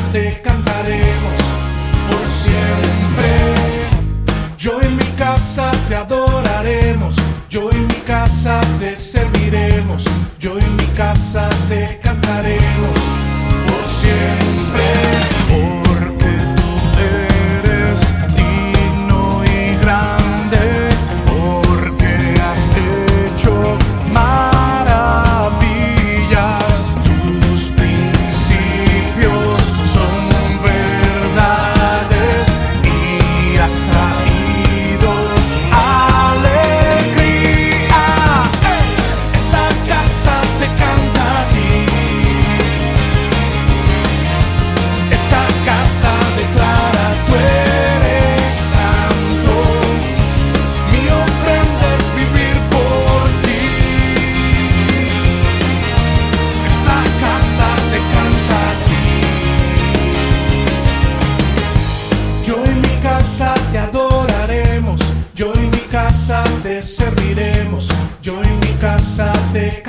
te cantaremos por siempre. Yo en mi casa te adoraremos, yo en mi casa te serviremos, yo en mi casa te cantaremos por siempre. Porque tú eres digno y grande, porque has hecho maravillas. Tus principios son verdades y has traído alegría. Esta casa te canta a ti. Esta casa declara: tú eres santo. Mi ofrenda es vivir por ti. Esta casa te canta a ti. Yo en mi casa te adoraremos, yo en mi casa te serviremos, yo en mi casa te